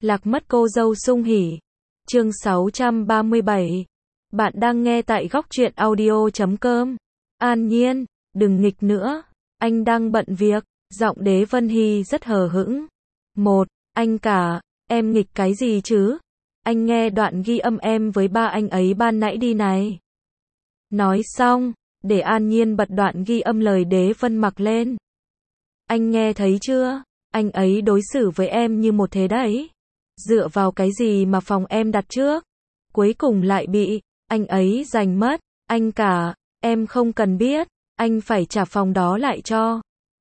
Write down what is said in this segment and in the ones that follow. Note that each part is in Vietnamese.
Lạc mất cô dâu sung hỉ. Chương 637. Bạn đang nghe tại góc truyện audio.com. An Nhiên, đừng nghịch nữa. Anh đang bận việc. Giọng Đế Vân Hy rất hờ hững. Anh cả, em nghịch cái gì chứ? Anh nghe đoạn ghi âm em với ba anh ấy ban nãy đi này. Nói xong, để An Nhiên bật đoạn ghi âm lời Đế Vân Mặc lên. Anh nghe thấy chưa? Anh ấy đối xử với em như một thế đấy. Dựa vào cái gì mà phòng em đặt trước? Cuối cùng lại bị anh ấy giành mất. Anh cả, em không cần biết. Anh phải trả phòng đó lại cho.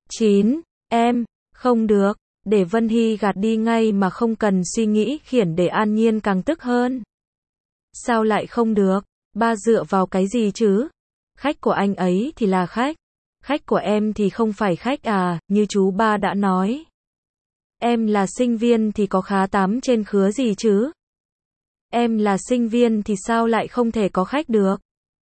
Em, không được. Để Vân Hy gạt đi ngay mà không cần suy nghĩ khiển để An Nhiên càng tức hơn. Sao lại không được? Ba dựa vào cái gì chứ? Khách của anh ấy thì là khách. Khách của em thì không phải khách à, như chú ba đã nói. Em là sinh viên thì có khá tám trên khứa gì chứ? Em là sinh viên thì sao lại không thể có khách được?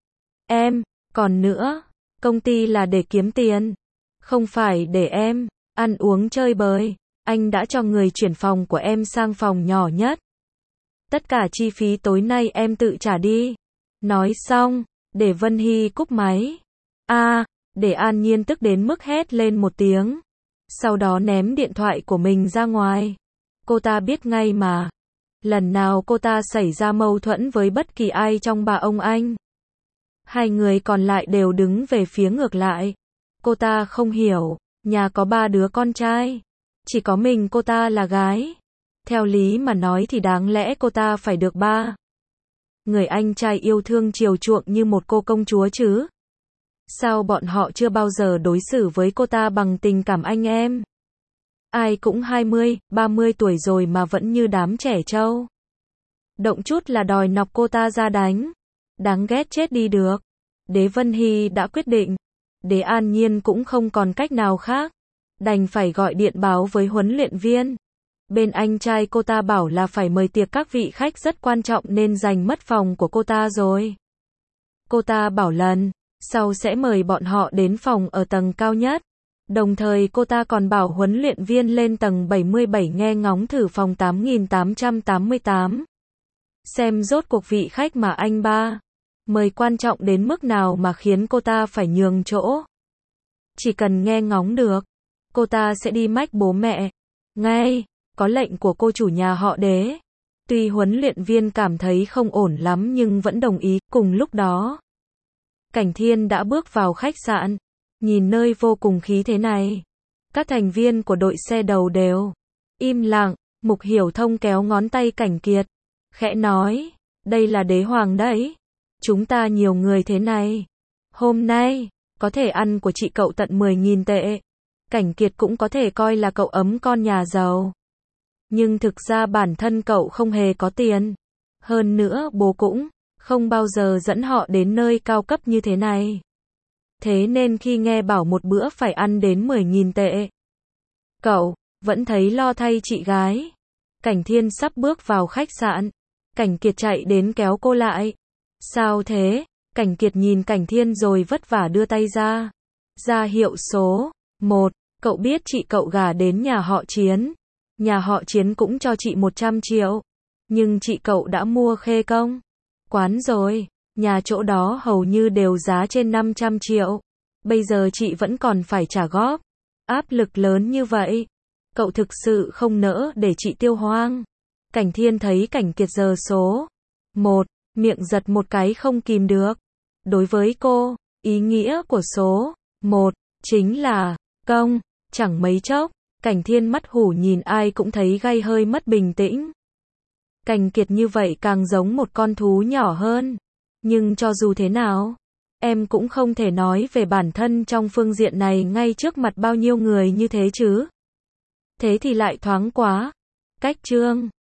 Còn nữa, công ty là để kiếm tiền. Không phải để em ăn uống chơi bời. Anh đã cho người chuyển phòng của em sang phòng nhỏ nhất. Tất cả chi phí tối nay em tự trả đi. Nói xong, để Vân Hy cúp máy. Để An Nhiên tức đến mức hét lên một tiếng. Sau đó ném điện thoại của mình ra ngoài. Cô ta biết ngay mà. Lần nào cô ta xảy ra mâu thuẫn với bất kỳ ai trong ba ông anh, hai người còn lại đều đứng về phía ngược lại. Cô ta không hiểu, nhà có ba đứa con trai, chỉ có mình cô ta là gái. Theo lý mà nói thì đáng lẽ cô ta phải được ba người anh trai yêu thương chiều chuộng như một cô công chúa chứ. Sao bọn họ chưa bao giờ đối xử với cô ta bằng tình cảm anh em? Ai cũng 20, 30 tuổi rồi mà vẫn như đám trẻ trâu. Động chút là đòi nọc cô ta ra đánh. Đáng ghét chết đi được. Đế Vân Hy đã quyết định. Đế An Nhiên cũng không còn cách nào khác. Đành phải gọi điện báo với huấn luyện viên. Bên anh trai cô ta bảo là phải mời tiệc các vị khách rất quan trọng nên giành mất phòng của cô ta rồi. Cô ta bảo lần sau sẽ mời bọn họ đến phòng ở tầng cao nhất. Đồng thời cô ta còn bảo huấn luyện viên lên tầng 77 nghe ngóng thử phòng 8888. Xem rốt cuộc vị khách mà anh ba mời quan trọng đến mức nào mà khiến cô ta phải nhường chỗ. Chỉ cần nghe ngóng được, cô ta sẽ đi mách bố mẹ. Ngay, có lệnh của cô chủ nhà họ Đế. Tuy huấn luyện viên cảm thấy không ổn lắm nhưng vẫn đồng ý. Cùng lúc đó, Cảnh Thiên đã bước vào khách sạn. Nhìn nơi vô cùng khí thế này, các thành viên của đội xe đầu đều im lặng. Mục Hiểu Thông kéo ngón tay Cảnh Kiệt, khẽ nói, đây là Đế Hoàng đấy. Chúng ta nhiều người thế này. Hôm nay, có thể ăn của chị cậu tận 10.000 tệ. Cảnh Kiệt cũng có thể coi là cậu ấm con nhà giàu. Nhưng thực ra bản thân cậu không hề có tiền. Hơn nữa bố cũng không bao giờ dẫn họ đến nơi cao cấp như thế này. Thế nên khi nghe bảo một bữa phải ăn đến 10.000 tệ, cậu vẫn thấy lo thay chị gái. Cảnh Thiên sắp bước vào khách sạn. Cảnh Kiệt chạy đến kéo cô lại. Sao thế? Cảnh Kiệt nhìn Cảnh Thiên rồi vất vả đưa tay ra. Ra hiệu số 1. Cậu biết chị cậu gả đến nhà họ Chiến. Nhà họ Chiến cũng cho chị 100 triệu. Nhưng chị cậu đã mua Khê Công quán rồi. Nhà chỗ đó hầu như đều giá trên 500 triệu. Bây giờ chị vẫn còn phải trả góp. Áp lực lớn như vậy, cậu thực sự không nỡ để chị tiêu hoang. Cảnh Thiên thấy Cảnh Kiệt giờ số 1, miệng giật một cái không kìm được. Đối với cô, ý nghĩa của số 1 chính là công. Chẳng mấy chốc, Cảnh Thiên mắt hủ nhìn ai cũng thấy gay hơi mất bình tĩnh. Cảnh Kiệt như vậy càng giống một con thú nhỏ hơn. Nhưng cho dù thế nào, em cũng không thể nói về bản thân trong phương diện này ngay trước mặt bao nhiêu người như thế chứ. Thế thì lại thoáng quá. Cách chương